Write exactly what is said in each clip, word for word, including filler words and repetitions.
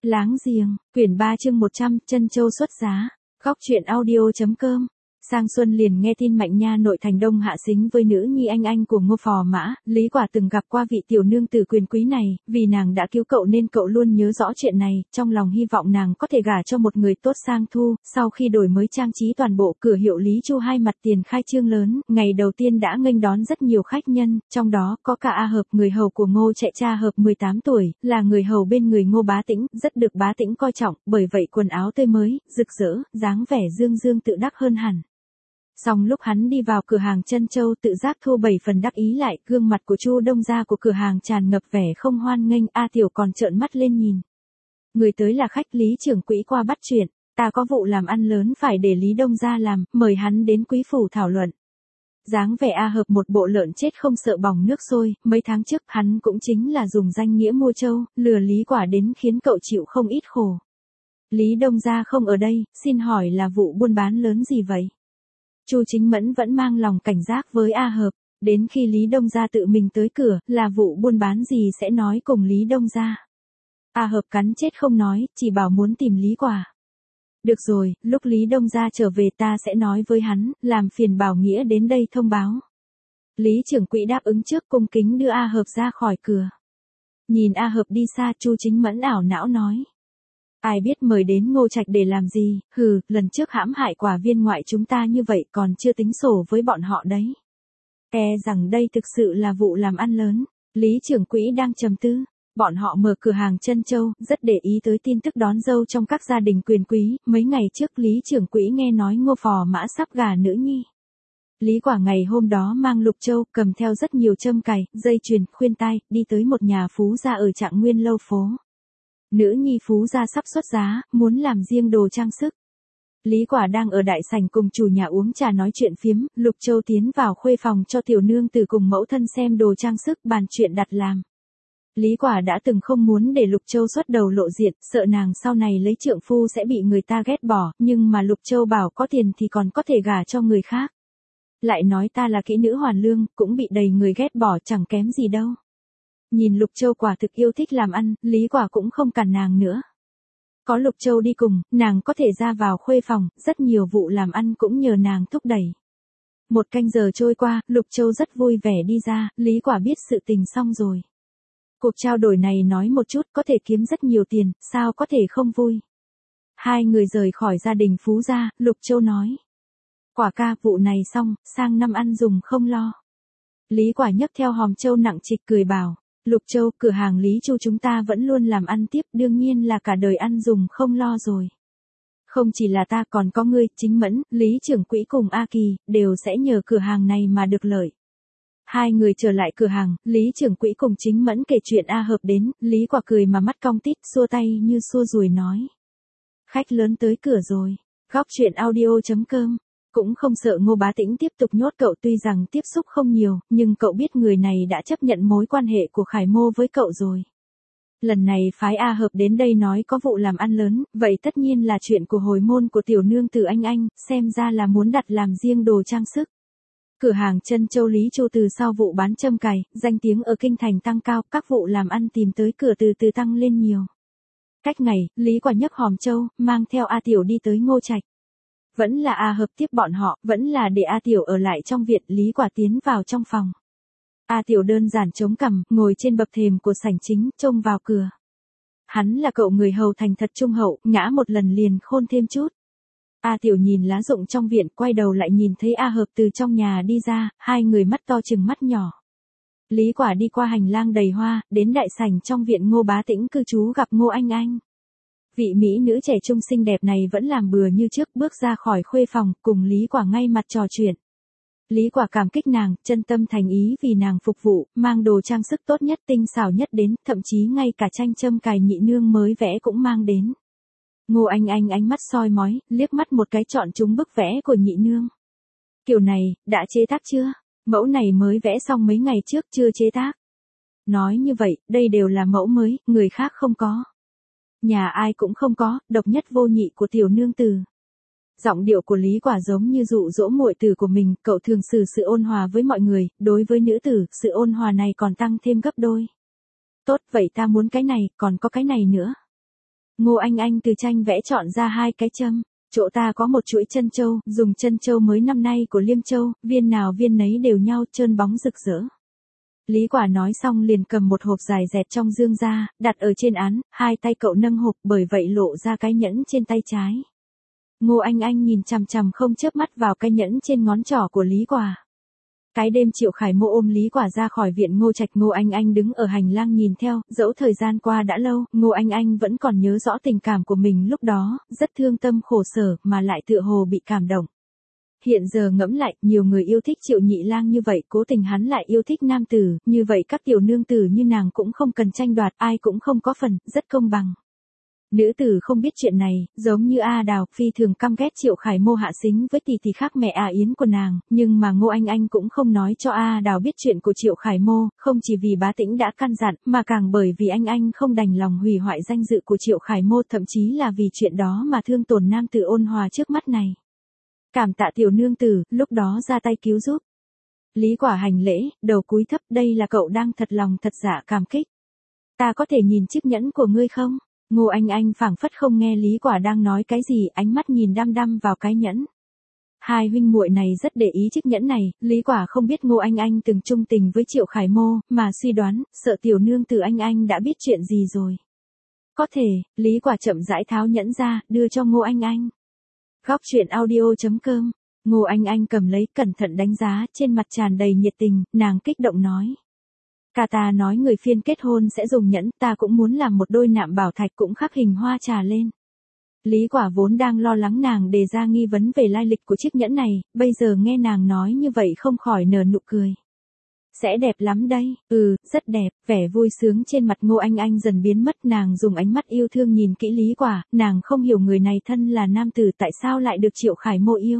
Láng giềng, quyển ba chương một trăm, Trân Châu xuất giá. Góc truyện audio.com. Sang xuân liền nghe tin Mạnh Nha nội thành Đông hạ xính với nữ nhi anh anh của Ngô Phò Mã, Lý Quả từng gặp qua vị tiểu nương tử quyền quý này, vì nàng đã cứu cậu nên cậu luôn nhớ rõ chuyện này, trong lòng hy vọng nàng có thể gả cho một người tốt sang thu. Sau khi đổi mới trang trí toàn bộ cửa hiệu Lý Chu hai mặt tiền khai trương lớn, ngày đầu tiên đã nghênh đón rất nhiều khách nhân, trong đó có cả A Hợp, người hầu của Ngô Chạy Cha Hợp mười tám tuổi, là người hầu bên người Ngô Bá Tĩnh, rất được Bá Tĩnh coi trọng, bởi vậy quần áo tươi mới, rực rỡ, dáng vẻ dương dương tự đắc hơn hẳn. Xong lúc hắn đi vào cửa hàng Trân Châu tự giác thu bảy phần đắc ý lại, gương mặt của Chu Đông gia của cửa hàng tràn ngập vẻ không hoan nghênh, A Tiểu còn trợn mắt lên nhìn. Người tới là khách, Lý trưởng quỹ qua bắt chuyện, ta có vụ làm ăn lớn phải để Lý Đông gia làm, mời hắn đến quý phủ thảo luận. Dáng vẻ A Hợp một bộ lợn chết không sợ bỏng nước sôi, mấy tháng trước hắn cũng chính là dùng danh nghĩa mua trâu, lừa Lý Quả đến khiến cậu chịu không ít khổ. Lý Đông gia không ở đây, xin hỏi là vụ buôn bán lớn gì vậy? Chu Chính Mẫn vẫn mang lòng cảnh giác với A Hợp, đến khi Lý Đông gia tự mình tới cửa, là vụ buôn bán gì sẽ nói cùng Lý Đông gia. A Hợp cắn chết không nói, chỉ bảo muốn tìm Lý Quả. Được rồi, lúc Lý Đông gia trở về ta sẽ nói với hắn, làm phiền bảo Nghĩa đến đây thông báo. Lý trưởng quỹ đáp ứng trước, cung kính đưa A Hợp ra khỏi cửa. Nhìn A Hợp đi xa, Chu Chính Mẫn ảo não nói. Ai biết mời đến Ngô Trạch để làm gì, hừ, lần trước hãm hại Quả viên ngoại chúng ta như vậy còn chưa tính sổ với bọn họ đấy. E rằng đây thực sự là vụ làm ăn lớn. Lý trưởng quỹ đang trầm tư. Bọn họ mở cửa hàng Trân Châu, rất để ý tới tin tức đón dâu trong các gia đình quyền quý. Mấy ngày trước Lý trưởng quỹ nghe nói Ngô Phò Mã sắp gả nữ nhi. Lý Quả ngày hôm đó mang lục châu, cầm theo rất nhiều châm cài, dây chuyền, khuyên tai, đi tới một nhà phú gia ở Trạng Nguyên lâu phố. Nữ nhi phú gia sắp xuất giá, muốn làm riêng đồ trang sức. Lý Quả đang ở đại sảnh cùng chủ nhà uống trà nói chuyện phiếm, Lục Châu tiến vào khuê phòng cho tiểu nương tử cùng mẫu thân xem đồ trang sức, bàn chuyện đặt làm. Lý Quả đã từng không muốn để Lục Châu xuất đầu lộ diện, sợ nàng sau này lấy trượng phu sẽ bị người ta ghét bỏ, nhưng mà Lục Châu bảo có tiền thì còn có thể gả cho người khác. Lại nói ta là kỹ nữ hoàn lương, cũng bị đầy người ghét bỏ chẳng kém gì đâu. Nhìn Lục Châu quả thực yêu thích làm ăn, Lý Quả cũng không cản nàng nữa. Có Lục Châu đi cùng, nàng có thể ra vào khuê phòng, rất nhiều vụ làm ăn cũng nhờ nàng thúc đẩy. Một canh giờ trôi qua, Lục Châu rất vui vẻ đi ra, Lý Quả biết sự tình xong rồi. Cuộc trao đổi này nói một chút có thể kiếm rất nhiều tiền, sao có thể không vui. Hai người rời khỏi gia đình phú gia, Lục Châu nói. Quả ca, vụ này xong, sang năm ăn dùng không lo. Lý Quả nhấc theo hòm châu nặng trịch cười bảo. Lục Châu, cửa hàng Lý Chu chúng ta vẫn luôn làm ăn tiếp, đương nhiên là cả đời ăn dùng không lo rồi. Không chỉ là ta còn có ngươi, Chính Mẫn, Lý trưởng quỹ cùng A Kỳ, đều sẽ nhờ cửa hàng này mà được lợi. Hai người trở lại cửa hàng, Lý trưởng quỹ cùng Chính Mẫn kể chuyện A Hợp đến, Lý Quả cười mà mắt cong tít, xua tay như xua ruồi nói. Khách lớn tới cửa rồi. Góc truyện audio.com. Cũng không sợ Ngô Bá Tĩnh tiếp tục nhốt cậu, tuy rằng tiếp xúc không nhiều, nhưng cậu biết người này đã chấp nhận mối quan hệ của Khải Mô với cậu rồi. Lần này phái A Hợp đến đây nói có vụ làm ăn lớn, vậy tất nhiên là chuyện của hồi môn của tiểu nương tử anh anh, xem ra là muốn đặt làm riêng đồ trang sức. Cửa hàng Trân Châu Lý Chu từ sau vụ bán châm cài, danh tiếng ở kinh thành tăng cao, các vụ làm ăn tìm tới cửa từ từ tăng lên nhiều. Cách ngày, Lý Quả nhấc hòm châu, mang theo A Tiểu đi tới Ngô Trạch. Vẫn là A Hợp tiếp bọn họ, vẫn là để A Tiểu ở lại trong viện, Lý Quả tiến vào trong phòng. A Tiểu đơn giản chống cằm, ngồi trên bậc thềm của sảnh chính, trông vào cửa. Hắn là cậu người hầu thành thật trung hậu, ngã một lần liền khôn thêm chút. A Tiểu nhìn lá rụng trong viện, quay đầu lại nhìn thấy A Hợp từ trong nhà đi ra, hai người mắt to chừng mắt nhỏ. Lý Quả đi qua hành lang đầy hoa, đến đại sảnh trong viện Ngô Bá Tĩnh cư trú gặp Ngô Anh Anh. Vị mỹ nữ trẻ trung xinh đẹp này vẫn làm bừa như trước, bước ra khỏi khuê phòng, cùng Lý Quả ngay mặt trò chuyện. Lý Quả cảm kích nàng, chân tâm thành ý vì nàng phục vụ, mang đồ trang sức tốt nhất, tinh xảo nhất đến, thậm chí ngay cả tranh châm cài nhị nương mới vẽ cũng mang đến. Ngô Anh Anh ánh mắt soi mói, liếc mắt một cái chọn chúng bức vẽ của nhị nương. Kiểu này, đã chế tác chưa? Mẫu này mới vẽ xong mấy ngày trước, chưa chế tác. Nói như vậy, đây đều là mẫu mới, người khác không có. Nhà ai cũng không có, độc nhất vô nhị của tiểu nương tử. Giọng điệu của Lý Quả giống như dụ dỗ muội tử của mình, cậu thường xử sự ôn hòa với mọi người, đối với nữ tử, sự ôn hòa này còn tăng thêm gấp đôi. Tốt, vậy ta muốn cái này, còn có cái này nữa. Ngô Anh Anh từ tranh vẽ chọn ra hai cái châm. Chỗ ta có một chuỗi chân châu, dùng chân châu mới năm nay của Liêm Châu, viên nào viên nấy đều nhau, trơn bóng rực rỡ. Lý Quả nói xong liền cầm một hộp dài dẹt trong dương ra, đặt ở trên án, hai tay cậu nâng hộp, bởi vậy lộ ra cái nhẫn trên tay trái. Ngô Anh Anh nhìn chằm chằm không chớp mắt vào cái nhẫn trên ngón trỏ của Lý Quả. Cái đêm Triệu Khải Mô ôm Lý Quả ra khỏi viện Ngô Trạch, Ngô Anh Anh đứng ở hành lang nhìn theo, dẫu thời gian qua đã lâu, Ngô Anh Anh vẫn còn nhớ rõ tình cảm của mình lúc đó, rất thương tâm khổ sở, mà lại tựa hồ bị cảm động. Hiện giờ ngẫm lại, nhiều người yêu thích Triệu Nhị Lang như vậy, cố tình hắn lại yêu thích nam tử, như vậy các tiểu nương tử như nàng cũng không cần tranh đoạt, ai cũng không có phần, rất công bằng. Nữ tử không biết chuyện này, giống như A Đào, phi thường căm ghét Triệu Khải Mô hạ xính với tỷ tỷ khác mẹ A Yến của nàng, nhưng mà Ngô Anh Anh cũng không nói cho A Đào biết chuyện của Triệu Khải Mô, không chỉ vì Bá Tĩnh đã căn dặn, mà càng bởi vì anh anh không đành lòng hủy hoại danh dự của Triệu Khải Mô, thậm chí là vì chuyện đó mà thương tổn nam tử ôn hòa trước mắt này. Cảm tạ tiểu nương tử, lúc đó ra tay cứu giúp. Lý Quả hành lễ, đầu cúi thấp, đây là cậu đang thật lòng thật dạ cảm kích. Ta có thể nhìn chiếc nhẫn của ngươi không? Ngô Anh Anh phảng phất không nghe Lý Quả đang nói cái gì, ánh mắt nhìn đăm đăm vào cái nhẫn. Hai huynh muội này rất để ý chiếc nhẫn này, Lý Quả không biết Ngô Anh Anh từng chung tình với Triệu Khải Mô, mà suy đoán, sợ tiểu nương tử Anh Anh đã biết chuyện gì rồi. Có thể, Lý Quả chậm rãi tháo nhẫn ra, đưa cho Ngô Anh Anh. Góc truyện audio chấm com. Ngô Anh Anh cầm lấy, cẩn thận đánh giá, trên mặt tràn đầy nhiệt tình, nàng kích động nói. Cả ta nói người phiên kết hôn sẽ dùng nhẫn, ta cũng muốn làm một đôi nạm bảo thạch cũng khắc hình hoa trà lên. Lý Quả vốn đang lo lắng nàng đề ra nghi vấn về lai lịch của chiếc nhẫn này, bây giờ nghe nàng nói như vậy không khỏi nở nụ cười. Sẽ đẹp lắm đây, ừ, rất đẹp, vẻ vui sướng trên mặt Ngô Anh Anh dần biến mất, nàng dùng ánh mắt yêu thương nhìn kỹ Lý Quả, nàng không hiểu người này thân là nam tử tại sao lại được Triệu Khải Mô yêu.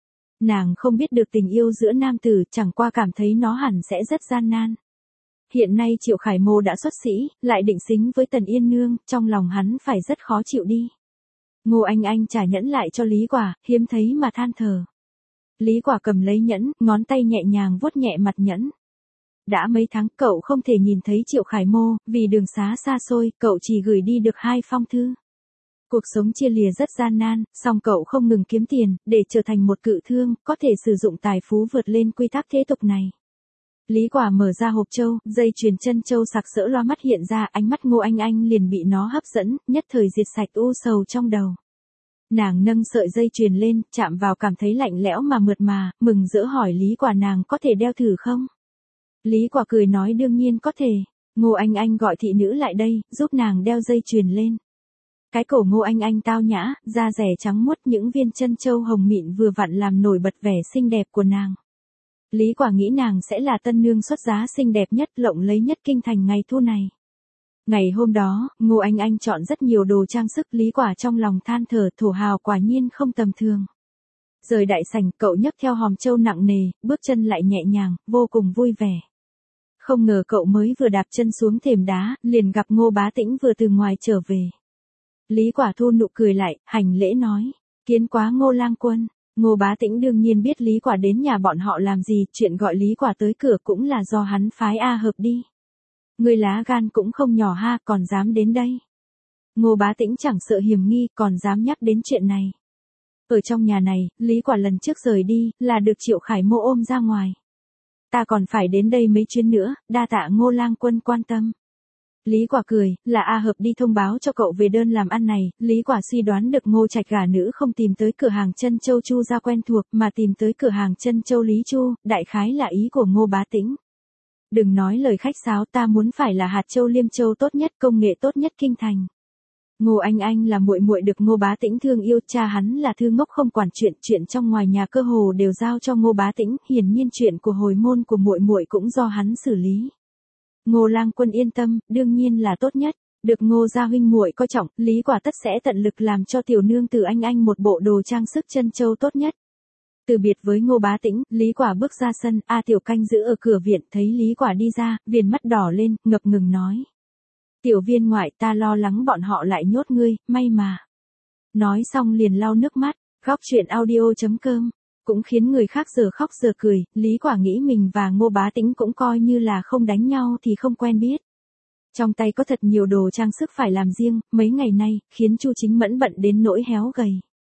Nàng không biết được tình yêu giữa nam tử, chẳng qua cảm thấy nó hẳn sẽ rất gian nan. Hiện nay Triệu Khải Mô đã xuất sĩ, lại định xính với Tần Yên Nương, trong lòng hắn phải rất khó chịu đi. Ngô Anh Anh trả nhẫn lại cho Lý Quả, hiếm thấy mà than thở. Lý Quả cầm lấy nhẫn, ngón tay nhẹ nhàng vuốt nhẹ mặt nhẫn. Đã mấy tháng cậu không thể nhìn thấy Triệu Khải Mô, vì đường xá xa xôi, cậu chỉ gửi đi được hai phong thư. Cuộc sống chia lìa rất gian nan, song cậu không ngừng kiếm tiền, để trở thành một cự thương, có thể sử dụng tài phú vượt lên quy tắc thế tục này. Lý Quả mở ra hộp châu, dây chuyền chân châu sặc sỡ loa mắt hiện ra, ánh mắt Ngô Anh Anh liền bị nó hấp dẫn, nhất thời diệt sạch u sầu trong đầu. Nàng nâng sợi dây chuyền lên, chạm vào cảm thấy lạnh lẽo mà mượt mà, mừng rỡ hỏi Lý Quả nàng có thể đeo thử không? Lý Quả cười nói đương nhiên có thể. Ngô Anh Anh gọi thị nữ lại đây, giúp nàng đeo dây chuyền lên. Cái cổ Ngô Anh Anh tao nhã, da rẻ trắng muốt, những viên chân châu hồng mịn vừa vặn làm nổi bật vẻ xinh đẹp của nàng. Lý Quả nghĩ nàng sẽ là tân nương xuất giá xinh đẹp nhất, lộng lẫy nhất kinh thành ngày thu này. Ngày hôm đó, Ngô Anh Anh chọn rất nhiều đồ trang sức, Lý Quả trong lòng than thở, thổ hào quả nhiên không tầm thường. Rời đại sảnh, cậu nhấc theo hòm châu nặng nề, bước chân lại nhẹ nhàng, vô cùng vui vẻ. Không ngờ cậu mới vừa đạp chân xuống thềm đá, liền gặp Ngô Bá Tĩnh vừa từ ngoài trở về. Lý Quả thu nụ cười lại, hành lễ nói, kiến quá Ngô lang quân. Ngô Bá Tĩnh đương nhiên biết Lý Quả đến nhà bọn họ làm gì, chuyện gọi Lý Quả tới cửa cũng là do hắn phái A Hợp đi. Người lá gan cũng không nhỏ ha, còn dám đến đây. Ngô Bá Tĩnh chẳng sợ hiểm nghi, còn dám nhắc đến chuyện này. Ở trong nhà này, Lý Quả lần trước rời đi, là được Triệu Khải Mô ôm ra ngoài. Ta còn phải đến đây mấy chuyến nữa, đa tạ Ngô lang quân quan tâm. Lý Quả cười, là A Hợp đi thông báo cho cậu về đơn làm ăn này, Lý Quả suy đoán được Ngô Trạch gả nữ không tìm tới cửa hàng chân châu Chu gia quen thuộc, mà tìm tới cửa hàng chân châu Lý Chu, đại khái là ý của Ngô Bá Tĩnh. Đừng nói lời khách sáo, ta muốn phải là hạt châu Liêm Châu tốt nhất, công nghệ tốt nhất kinh thành. Ngô Anh Anh là muội muội được Ngô Bá Tĩnh thương yêu, cha hắn là thư ngốc không quản chuyện, chuyện trong ngoài nhà cơ hồ đều giao cho Ngô Bá Tĩnh, hiển nhiên chuyện của hồi môn của muội muội cũng do hắn xử lý. Ngô lang quân yên tâm, đương nhiên là tốt nhất, được Ngô gia huynh muội coi trọng, Lý Quả tất sẽ tận lực làm cho tiểu nương tử Anh Anh một bộ đồ trang sức chân châu tốt nhất. Từ biệt với Ngô Bá Tĩnh, Lý Quả bước ra sân, A Tiểu canh giữ ở cửa viện, thấy Lý Quả đi ra, viền mắt đỏ lên, ngập ngừng nói. Tiểu viên ngoại, ta lo lắng bọn họ lại nhốt ngươi, may mà. Nói xong liền lau nước mắt, góc truyện audio chấm com. Cũng khiến người khác giờ khóc giờ cười, Lý Quả nghĩ mình và Ngô Bá Tĩnh cũng coi như là không đánh nhau thì không quen biết. Trong tay có thật nhiều đồ trang sức phải làm riêng, mấy ngày nay, khiến Chu Chính Mẫn bận đến nỗi héo gầy.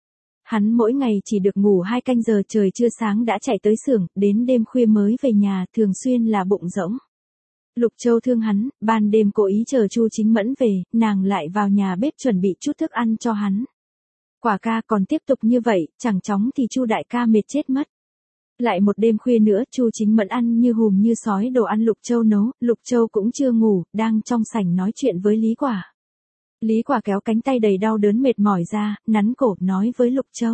Hắn mỗi ngày chỉ được ngủ hai canh giờ, trời chưa sáng đã chạy tới xưởng, đến đêm khuya mới về nhà, thường xuyên là bụng rỗng. Lục Châu thương hắn, ban đêm cố ý chờ Chu Chính Mẫn về, nàng lại vào nhà bếp chuẩn bị chút thức ăn cho hắn. Quả ca còn tiếp tục như vậy, chẳng chóng thì Chu đại ca mệt chết mất. Lại một đêm khuya nữa, Chu Chính Mẫn ăn như hùm như sói đồ ăn Lục Châu nấu, Lục Châu cũng chưa ngủ, đang trong sảnh nói chuyện với Lý Quả. Lý Quả kéo cánh tay đầy đau đớn mệt mỏi ra, nắn cổ, nói với Lục Châu.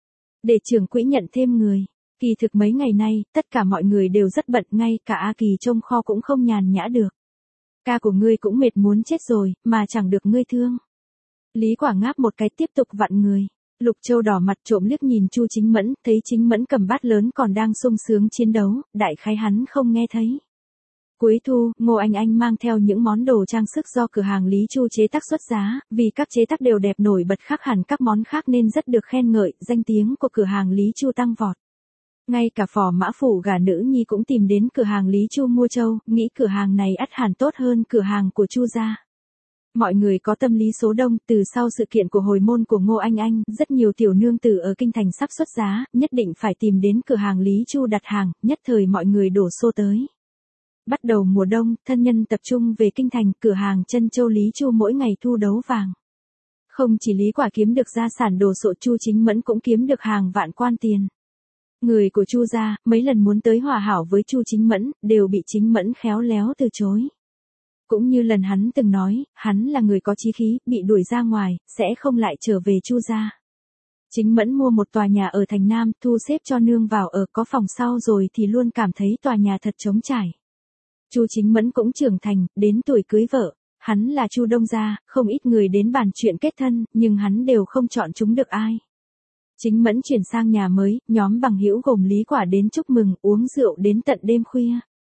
Để trưởng quỹ nhận thêm người. Kỳ thực mấy ngày nay, tất cả mọi người đều rất bận, ngay cả A Kỳ trông kho cũng không nhàn nhã được. Ca của ngươi cũng mệt muốn chết rồi, mà chẳng được ngươi thương. Lý Quả ngáp một cái tiếp tục vặn người. Lục Châu đỏ mặt trộm liếc nhìn Chu Chính Mẫn, thấy Chính Mẫn cầm bát lớn còn đang sung sướng chiến đấu, đại khái hắn không nghe thấy. Cuối thu, Ngô Anh Anh mang theo những món đồ trang sức do cửa hàng Lý Chu chế tác xuất giá, vì các chế tác đều đẹp nổi bật khác hẳn các món khác nên rất được khen ngợi, danh tiếng của cửa hàng Lý Chu tăng vọt. Ngay cả phò mã phủ gả nữ nhi cũng tìm đến cửa hàng Lý Chu mua trâu, nghĩ cửa hàng này ắt hẳn tốt hơn cửa hàng của Chu gia. Mọi người có tâm lý số đông, từ sau sự kiện của hồi môn của Ngô Anh Anh, rất nhiều tiểu nương tử ở kinh thành sắp xuất giá, nhất định phải tìm đến cửa hàng Lý Chu đặt hàng, nhất thời mọi người đổ xô tới. Bắt đầu mùa đông, thân nhân tập trung về kinh thành, cửa hàng Trân Châu Lý Chu mỗi ngày thu đấu vàng. Không chỉ Lý Quả kiếm được gia sản đồ sộ, Chu Chính Mẫn cũng kiếm được hàng vạn quan tiền. Người của Chu gia, mấy lần muốn tới hòa hảo với Chu Chính Mẫn, đều bị Chính Mẫn khéo léo từ chối. Cũng như lần hắn từng nói, hắn là người có chí khí, bị đuổi ra ngoài, sẽ không lại trở về Chu gia. Chính Mẫn mua một tòa nhà ở thành Nam, thu xếp cho nương vào ở, có phòng sau rồi thì luôn cảm thấy tòa nhà thật trống trải. Chu Chính Mẫn cũng trưởng thành, đến tuổi cưới vợ, hắn là Chu Đông gia, không ít người đến bàn chuyện kết thân, nhưng hắn đều không chọn chúng được ai. Chính Mẫn chuyển sang nhà mới, nhóm bằng hữu gồm Lý Quả đến chúc mừng, uống rượu đến tận đêm khuya.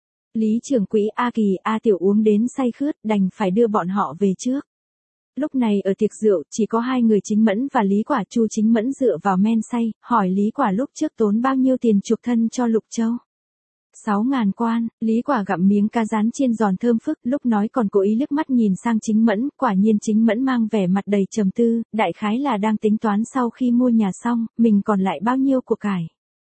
Lý trưởng quỹ, A Kỳ, A Tiểu uống đến say khướt, đành phải đưa bọn họ về trước. Lúc này ở tiệc rượu, chỉ có hai người Chính Mẫn và Lý Quả. Chu Chính Mẫn dựa vào men say, hỏi Lý Quả lúc trước tốn bao nhiêu tiền chuộc thân cho Lục Châu. Sáu ngàn quan, Lý Quả gặm miếng cá rán chiên giòn thơm phức, lúc nói còn cố ý liếc mắt nhìn sang Chính Mẫn, quả nhiên Chính Mẫn mang vẻ mặt đầy trầm tư, đại khái là đang tính toán sau khi mua nhà xong, mình còn lại bao nhiêu của cải.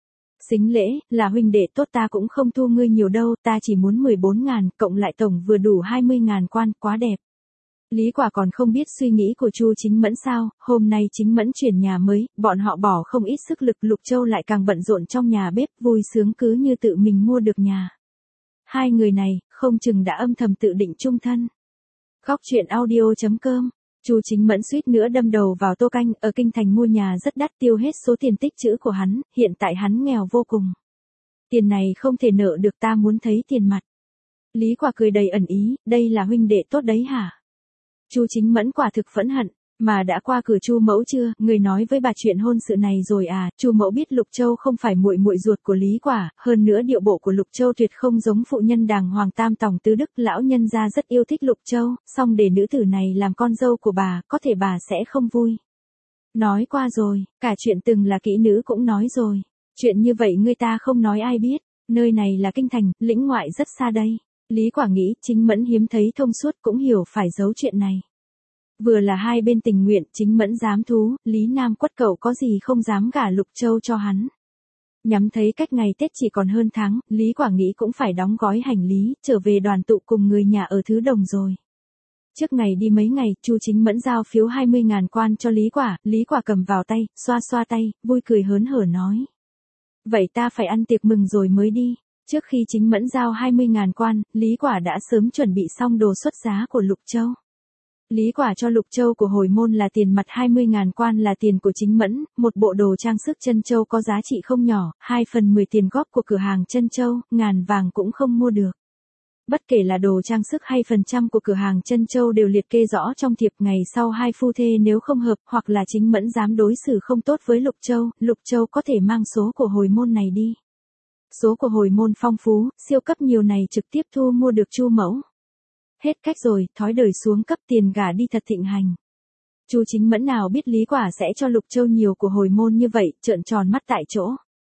Xính lễ, là huynh đệ tốt, ta cũng không thu ngươi nhiều đâu, ta chỉ muốn mười bốn ngàn, cộng lại tổng vừa đủ hai mươi ngàn quan, quá đẹp. Lý Quả còn không biết suy nghĩ của Chu Chính Mẫn sao, hôm nay Chính Mẫn chuyển nhà mới, bọn họ bỏ không ít sức lực, Lục Châu lại càng bận rộn trong nhà bếp, vui sướng cứ như tự mình mua được nhà. Hai người này, không chừng đã âm thầm tự định chung thân. Góc truyện audio chấm com. Chu Chính Mẫn suýt nữa đâm đầu vào tô canh, ở kinh thành mua nhà rất đắt, tiêu hết số tiền tích trữ của hắn, hiện tại hắn nghèo vô cùng. Tiền này không thể nợ được, ta muốn thấy tiền mặt. Lý Quả cười đầy ẩn ý, đây là huynh đệ tốt đấy hả? Chu Chính Mẫn quả thực phẫn hận, mà đã qua cửa Chu mẫu chưa, người nói với bà chuyện hôn sự này rồi à? Chu mẫu biết Lục Châu không phải muội muội ruột của Lý Quả, hơn nữa điệu bộ của Lục Châu tuyệt không giống phụ nhân đàng hoàng tam tòng tứ đức, lão nhân gia rất yêu thích Lục Châu, song để nữ tử này làm con dâu của bà, có thể bà sẽ không vui. Nói qua rồi, cả chuyện từng là kỹ nữ cũng nói rồi, chuyện như vậy người ta không nói ai biết, nơi này là kinh thành, lĩnh ngoại rất xa đây. Lý Quả nghĩ, Chính Mẫn hiếm thấy thông suốt cũng hiểu phải giấu chuyện này. Vừa là hai bên tình nguyện, Chính Mẫn dám thú, Lý Nam quất cậu có gì không dám gả Lục Châu cho hắn. Nhắm thấy cách ngày Tết chỉ còn hơn tháng, Lý Quả nghĩ cũng phải đóng gói hành lý, trở về đoàn tụ cùng người nhà ở Thứ Đồng rồi. Trước ngày đi mấy ngày, Chu Chính Mẫn giao phiếu hai mươi ngàn quan cho Lý Quả, Lý Quả cầm vào tay, xoa xoa tay, vui cười hớn hở nói. Vậy ta phải ăn tiệc mừng rồi mới đi. Trước khi Chính Mẫn giao hai mươi ngàn quan, Lý Quả đã sớm chuẩn bị xong đồ xuất giá của Lục Châu. Lý Quả cho Lục Châu của hồi môn là tiền mặt, hai mươi ngàn quan là tiền của Chính Mẫn, một bộ đồ trang sức Trân Châu có giá trị không nhỏ, hai phần mười tiền góp của cửa hàng Trân Châu, ngàn vàng cũng không mua được. Bất kể là đồ trang sức hay phần trăm của cửa hàng Trân Châu đều liệt kê rõ trong thiệp, ngày sau hai phu thê nếu không hợp hoặc là Chính Mẫn dám đối xử không tốt với Lục Châu, Lục Châu có thể mang số của hồi môn này đi. Số của hồi môn phong phú, siêu cấp nhiều này trực tiếp thu mua được Chu mẫu. Hết cách rồi, thói đời xuống cấp, tiền gả đi thật thịnh hành. Chu Chính Mẫn nào biết Lý Quả sẽ cho Lục Châu nhiều của hồi môn như vậy, trợn tròn mắt tại chỗ.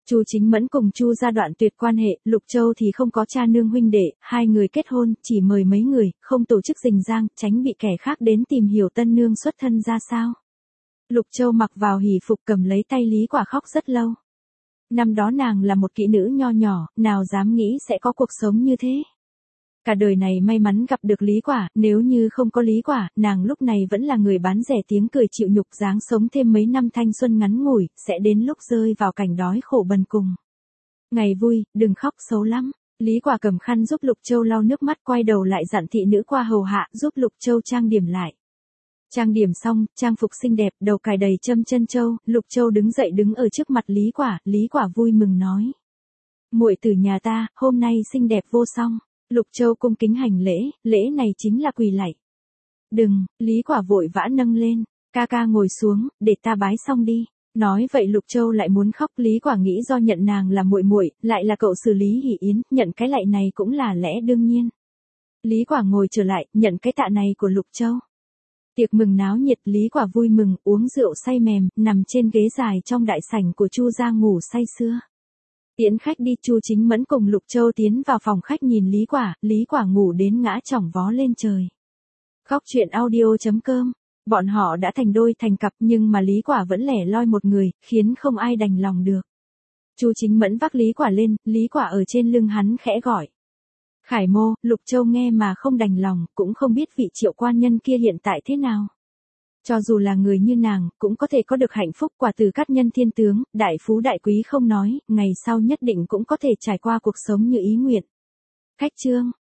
Chu Chính Mẫn cùng Chu gia đoạn tuyệt quan hệ, Lục Châu thì không có cha nương huynh đệ, hai người kết hôn, chỉ mời mấy người, không tổ chức rình rang, tránh bị kẻ khác đến tìm hiểu tân nương xuất thân ra sao. Lục Châu mặc vào hỷ phục cầm lấy tay Lý Quả khóc rất lâu. Năm đó nàng là một kỹ nữ nho nhỏ, nào dám nghĩ sẽ có cuộc sống như thế. Cả đời này may mắn gặp được Lý Quả, nếu như không có Lý Quả, nàng lúc này vẫn là người bán rẻ tiếng cười chịu nhục dáng sống thêm mấy năm thanh xuân ngắn ngủi, sẽ đến lúc rơi vào cảnh đói khổ bần cùng. Ngày vui, đừng khóc xấu lắm. Lý Quả cầm khăn giúp Lục Châu lau nước mắt quay đầu lại dặn thị nữ qua hầu hạ giúp Lục Châu trang điểm lại. Trang điểm xong, trang phục xinh đẹp, đầu cài đầy châm chân châu, Lục Châu đứng dậy đứng ở trước mặt Lý Quả, Lý Quả vui mừng nói. Muội tử nhà ta, hôm nay xinh đẹp vô song. Lục Châu cung kính hành lễ, lễ này chính là quỳ lạy. Đừng, Lý Quả vội vã nâng lên, ca ca ngồi xuống, để ta bái xong đi. Nói vậy Lục Châu lại muốn khóc, Lý Quả nghĩ do nhận nàng là muội muội, lại là cậu xử Lý Hỷ Yến, nhận cái lạy này cũng là lẽ đương nhiên. Lý Quả ngồi trở lại, nhận cái tạ này của Lục Châu. Tiệc mừng náo nhiệt, Lý Quả vui mừng, uống rượu say mềm, nằm trên ghế dài trong đại sảnh của Chu gia ngủ say sưa. Tiễn khách đi, Chu Chính Mẫn cùng Lục Châu tiến vào phòng khách nhìn Lý Quả, Lý Quả ngủ đến ngã chỏng vó lên trời. Khóc chuyện audio chấm com, bọn họ đã thành đôi thành cặp nhưng mà Lý Quả vẫn lẻ loi một người, khiến không ai đành lòng được. Chu Chính Mẫn vác Lý Quả lên, Lý Quả ở trên lưng hắn khẽ gọi. Khải Mô, Lục Châu nghe mà không đành lòng, cũng không biết vị Triệu quan nhân kia hiện tại thế nào. Cho dù là người như nàng, cũng có thể có được hạnh phúc, quả từ cát nhân thiên tướng, đại phú đại quý không nói, ngày sau nhất định cũng có thể trải qua cuộc sống như ý nguyện. Khách chương